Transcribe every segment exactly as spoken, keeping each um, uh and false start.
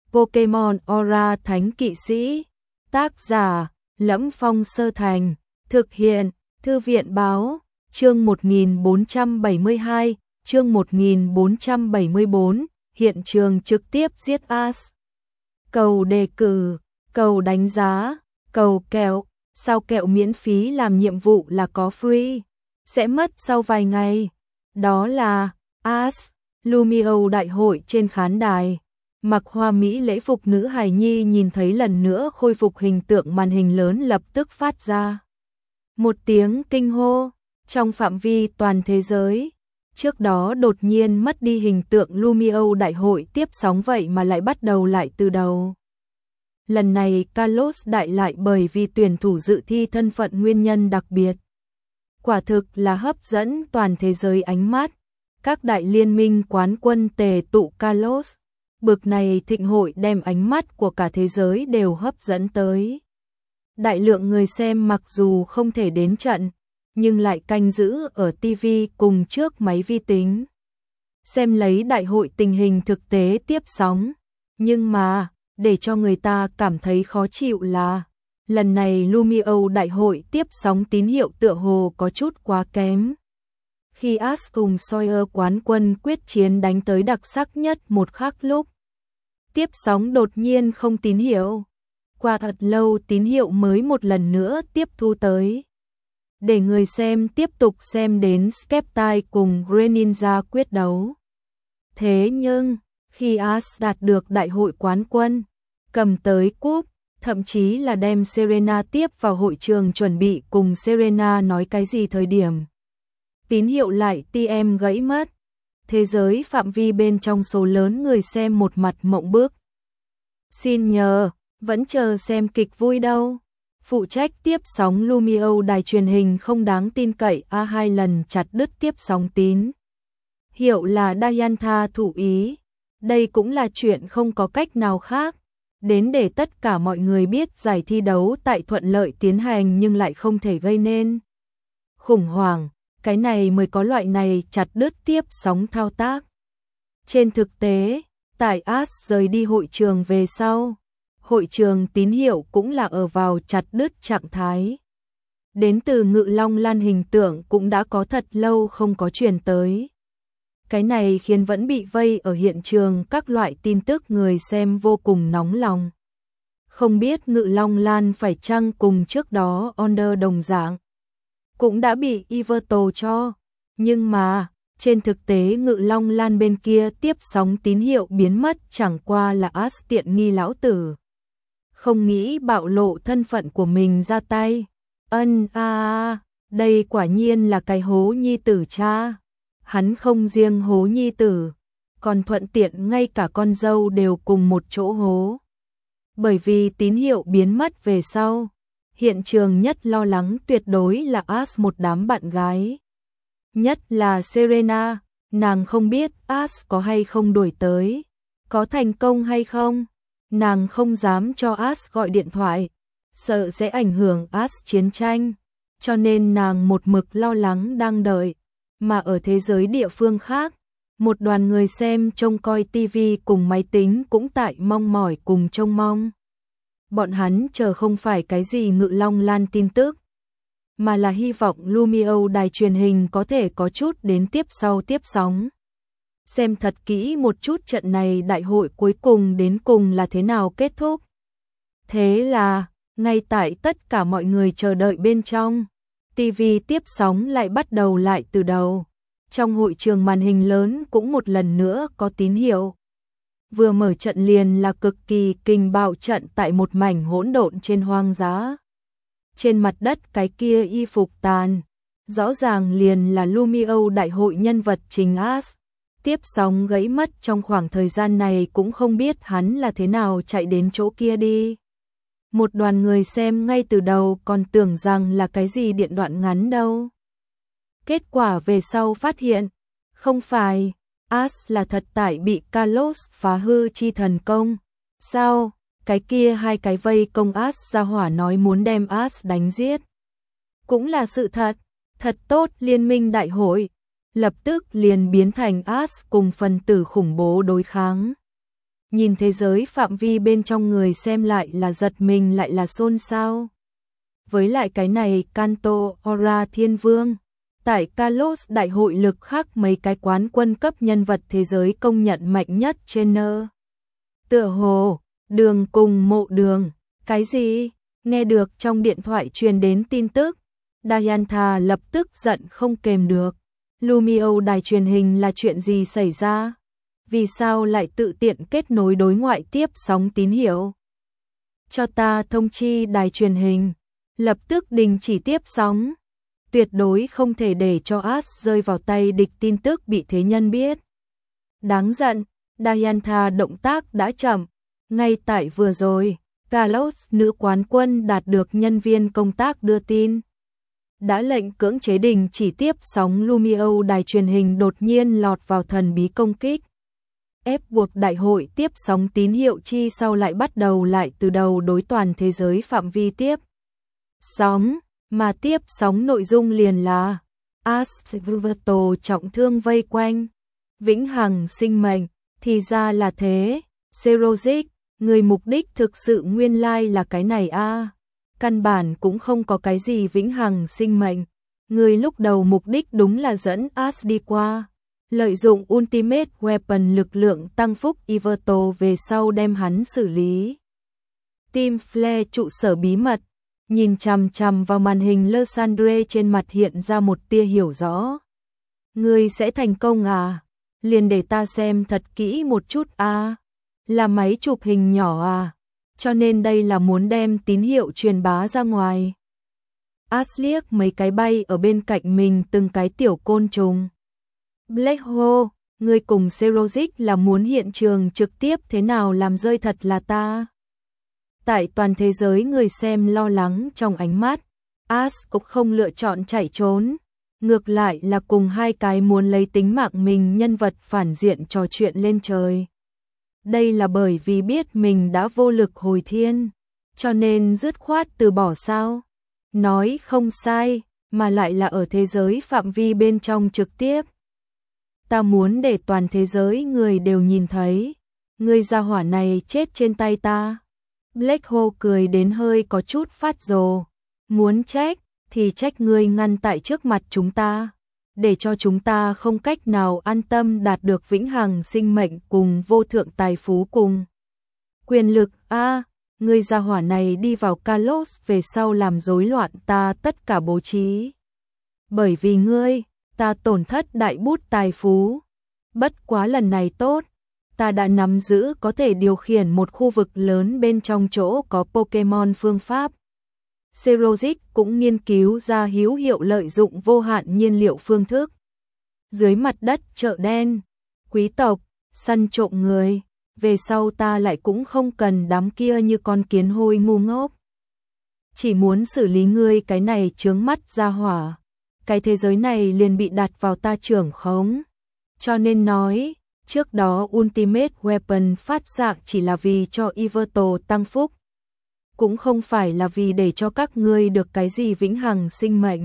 Pokemon Aura Thánh Kỵ Sĩ. Tác giả: Lẫm Phong Sơ Thành. Thực hiện: Thư viện Báo. Chương một nghìn bốn trăm bảy mươi hai, chương một nghìn bốn trăm bảy mươi bốn, hiện trường trực tiếp giết Ash. Cầu đề cử, cầu đánh giá, cầu kẹo, sao kẹo miễn phí làm nhiệm vụ là có free, sẽ mất sau vài ngày. Đó là Ash, Lumio đại hội trên khán đài. Mặc hoa mỹ lễ phục nữ hài nhi nhìn thấy lần nữa khôi phục hình tượng màn hình lớn lập tức phát ra một tiếng kinh hô. Trong phạm vi toàn thế giới, trước đó đột nhiên mất đi hình tượng Lumio đại hội tiếp sóng vậy mà lại bắt đầu lại từ đầu. Lần này Kalos đại lại bởi vì tuyển thủ dự thi thân phận nguyên nhân đặc biệt. Quả thực là hấp dẫn toàn thế giới ánh mắt. Các đại liên minh quán quân tề tụ Kalos. Bực này thịnh hội đem ánh mắt của cả thế giới đều hấp dẫn tới. Đại lượng người xem mặc dù không thể đến trận, nhưng lại canh giữ ở ti vi cùng trước máy vi tính. Xem lấy đại hội tình hình thực tế tiếp sóng. Nhưng mà, để cho người ta cảm thấy khó chịu là, lần này Lumio đại hội tiếp sóng tín hiệu tựa hồ có chút quá kém. Khi Ash cùng Sawyer quán quân quyết chiến đánh tới đặc sắc nhất một khắc lúc, tiếp sóng đột nhiên không tín hiệu. Qua thật lâu tín hiệu mới một lần nữa tiếp thu tới. Để người xem tiếp tục xem đến Skeptile cùng Greninja quyết đấu. Thế nhưng, khi Ash đạt được đại hội quán quân, cầm tới cúp, thậm chí là đem Serena tiếp vào hội trường chuẩn bị cùng Serena nói cái gì thời điểm, tín hiệu lại tê em gãy mất. Thế giới phạm vi bên trong số lớn người xem một mặt mộng bức. Xin nhờ, vẫn chờ xem kịch vui đâu. Phụ trách tiếp sóng Lumio đài truyền hình không đáng tin cậy a hai lần chặt đứt tiếp sóng tín hiệu là Diantha thủ ý. Đây cũng là chuyện không có cách nào khác. Đến để tất cả mọi người biết giải thi đấu tại thuận lợi tiến hành nhưng lại không thể gây nên khủng hoảng. Cái này mới có loại này chặt đứt tiếp sóng thao tác. Trên thực tế, tại Ash rời đi hội trường về sau, hội trường tín hiệu cũng là ở vào chặt đứt trạng thái. Đến từ Ngự Long Lan hình tượng cũng đã có thật lâu không có truyền tới. Cái này khiến vẫn bị vây ở hiện trường các loại tin tức người xem vô cùng nóng lòng. Không biết Ngự Long Lan phải chăng cùng trước đó Onder đồng dạng, cũng đã bị Everto cho. Nhưng mà, trên thực tế Ngự Long Lan bên kia tiếp sóng tín hiệu biến mất chẳng qua là Ash tiện nghi lão tử. Không nghĩ bạo lộ thân phận của mình ra tay. Ân a à, đây quả nhiên là cái hố nhi tử cha. Hắn không riêng hố nhi tử, còn thuận tiện ngay cả con dâu đều cùng một chỗ hố. Bởi vì tín hiệu biến mất về sau, hiện trường nhất lo lắng tuyệt đối là Ash một đám bạn gái. Nhất là Serena, nàng không biết Ash có hay không đuổi tới, có thành công hay không. Nàng không dám cho Ash gọi điện thoại, sợ sẽ ảnh hưởng Ash chiến tranh, cho nên nàng một mực lo lắng đang đợi. Mà ở thế giới địa phương khác, một đoàn người xem trông coi ti vi cùng máy tính cũng tại mong mỏi cùng trông mong. Bọn hắn chờ không phải cái gì Ngự Long Lan tin tức, mà là hy vọng Lumio đài truyền hình có thể có chút đến tiếp sau tiếp sóng. Xem thật kỹ một chút trận này đại hội cuối cùng đến cùng là thế nào kết thúc. Thế là, ngay tại tất cả mọi người chờ đợi bên trong, ti vi tiếp sóng lại bắt đầu lại từ đầu. Trong hội trường màn hình lớn cũng một lần nữa có tín hiệu. Vừa mở trận liền là cực kỳ kinh bạo trận tại một mảnh hỗn độn trên hoang dã. Trên mặt đất cái kia y phục tàn, rõ ràng liền là Lumio đại hội nhân vật chính Ash. Tiếp sóng gãy mất trong khoảng thời gian này cũng không biết hắn là thế nào chạy đến chỗ kia đi. Một đoàn người xem ngay từ đầu còn tưởng rằng là cái gì điện đoạn ngắn đâu. Kết quả về sau phát hiện, không phải, Ash là thật tại bị Kalos phá hư chi thần công. Sao, cái kia hai cái vây công Ash ra hỏa nói muốn đem Ash đánh giết. Cũng là sự thật, thật tốt liên minh đại hội. Lập tức liền biến thành Ash cùng phần tử khủng bố đối kháng. nhìn thế giới phạm vi bên trong người xem lại là giật mình lại là xôn xao. Với lại cái này Kanto Ora Thiên Vương, tại Kalos đại hội lực khác mấy cái quán quân cấp nhân vật thế giới công nhận mạnh nhất trên nơ. Tựa hồ, đường cùng mộ đường, cái gì? Nghe được trong điện thoại truyền đến tin tức, Diantha lập tức giận không kềm được. Lumio đài truyền hình là chuyện gì xảy ra? Vì sao lại tự tiện kết nối đối ngoại tiếp sóng tín hiệu? Cho ta thông chi đài truyền hình, lập tức đình chỉ tiếp sóng. Tuyệt đối không thể để cho As rơi vào tay địch tin tức bị thế nhân biết. Đáng giận, Diantha động tác đã chậm. Ngay tại vừa rồi, Kalos nữ quán quân đạt được nhân viên công tác đưa tin. Đã lệnh cưỡng chế đình chỉ tiếp sóng Lumio đài truyền hình đột nhiên lọt vào thần bí công kích. Ép buộc đại hội tiếp sóng tín hiệu chi sau lại bắt đầu lại từ đầu đối toàn thế giới phạm vi tiếp sóng, mà tiếp sóng nội dung liền là Asvuvato trọng thương vây quanh, vĩnh hằng sinh mệnh, thì ra là thế, Serozic, người mục đích thực sự nguyên lai là cái này a. À. Căn bản cũng không có cái gì vĩnh hằng sinh mệnh, người lúc đầu mục đích đúng là dẫn As đi qua. Lợi dụng Ultimate Weapon lực lượng tăng phúc Iverto về sau đem hắn xử lý. Team Flare trụ sở bí mật, nhìn chằm chằm vào màn hình Lysandre trên mặt hiện ra một tia hiểu rõ. Ngươi sẽ thành công à? Liền để ta xem thật kỹ một chút à? Là máy chụp hình nhỏ à? Cho nên đây là muốn đem tín hiệu truyền bá ra ngoài. As liếc mấy cái bay ở bên cạnh mình từng cái tiểu côn trùng. Black Hole, ngươi cùng Serozic là muốn hiện trường trực tiếp thế nào làm rơi thật là ta. Tại toàn thế giới người xem lo lắng trong ánh mắt, As cũng không lựa chọn chạy trốn. Ngược lại là cùng hai cái muốn lấy tính mạng mình nhân vật phản diện trò chuyện lên trời. Đây là bởi vì biết mình đã vô lực hồi thiên, cho nên dứt khoát từ bỏ sao. Nói không sai, mà lại là ở thế giới phạm vi bên trong trực tiếp. Ta muốn để toàn thế giới người đều nhìn thấy, người gia hỏa này chết trên tay ta. Black Hole cười đến hơi có chút phát rồ. Muốn trách, thì trách ngươi ngăn tại trước mặt chúng ta, để cho chúng ta không cách nào an tâm đạt được vĩnh hằng sinh mệnh cùng vô thượng tài phú cùng quyền lực. A, à, ngươi gia hỏa này đi vào Kalos về sau làm rối loạn ta tất cả bố trí. Bởi vì ngươi, ta tổn thất đại bút tài phú. Bất quá lần này tốt, ta đã nắm giữ có thể điều khiển một khu vực lớn bên trong chỗ có Pokemon phương pháp. Serozic cũng nghiên cứu ra hữu hiệu lợi dụng vô hạn nhiên liệu phương thức. Dưới mặt đất chợ đen, quý tộc, săn trộm người, về sau ta lại cũng không cần đám kia như con kiến hôi ngu ngốc. Chỉ muốn xử lý ngươi cái này chướng mắt ra hỏa, cái thế giới này liền bị đặt vào ta trưởng khống. Cho nên nói, trước đó Ultimate Weapon phát dạng chỉ là vì cho Iverto tăng phúc. Cũng không phải là vì để cho các ngươi được cái gì vĩnh hằng sinh mệnh.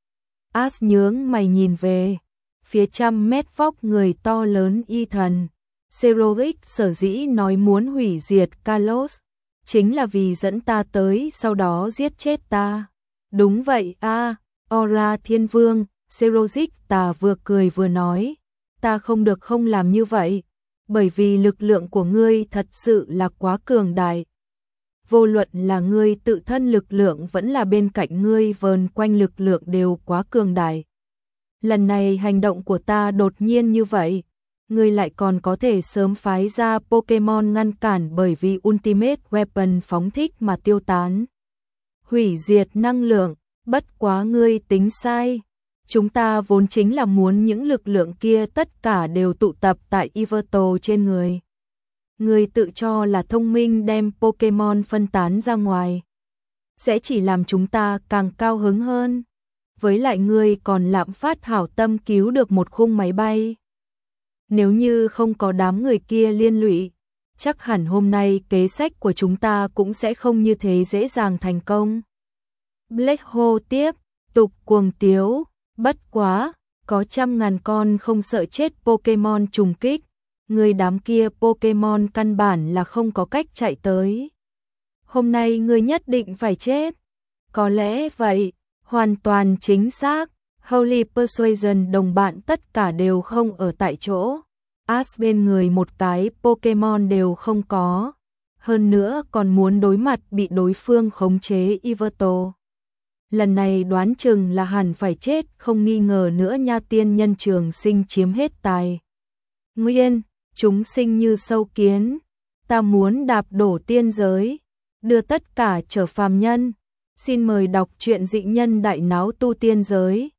As nhướng mày nhìn về phía trăm mét vóc người to lớn y thần. Serozic sở dĩ nói muốn hủy diệt Kalos, chính là vì dẫn ta tới sau đó giết chết ta. Đúng vậy a, à, Ora Thiên Vương. Serozic ta vừa cười vừa nói, ta không được không làm như vậy, bởi vì lực lượng của ngươi thật sự là quá cường đại. Vô luận là ngươi tự thân lực lượng vẫn là bên cạnh ngươi vờn quanh lực lượng đều quá cường đại. Lần này hành động của ta đột nhiên như vậy, ngươi lại còn có thể sớm phái ra Pokemon ngăn cản bởi vì Ultimate Weapon phóng thích mà tiêu tán. Hủy diệt năng lượng, bất quá ngươi tính sai. Chúng ta vốn chính là muốn những lực lượng kia tất cả đều tụ tập tại Iverto trên người. Ngươi tự cho là thông minh đem Pokemon phân tán ra ngoài, sẽ chỉ làm chúng ta càng cao hứng hơn. Với lại ngươi còn lạm phát hảo tâm cứu được một khung máy bay. Nếu như không có đám người kia liên lụy, chắc hẳn hôm nay kế sách của chúng ta cũng sẽ không như thế dễ dàng thành công. Black Hole tiếp tục cuồng tiếu, bất quá, có trăm ngàn con không sợ chết Pokemon trùng kích, Người đám kia Pokemon căn bản là không có cách chạy tới. Hôm nay ngươi nhất định phải chết. Có lẽ vậy, hoàn toàn chính xác. Holy Persuasion đồng bạn tất cả đều không ở tại chỗ. Ash bên người một cái Pokemon đều không có. Hơn nữa còn muốn đối mặt bị đối phương khống chế Yveltal. Lần này đoán chừng là hẳn phải chết không nghi ngờ nữa nha. Tiên nhân trường sinh chiếm hết tài nguyên, chúng sinh như sâu kiến. Ta muốn đạp đổ tiên giới, đưa tất cả trở phàm nhân. Xin mời đọc truyện Dị Nhân Đại Náo Tu Tiên Giới.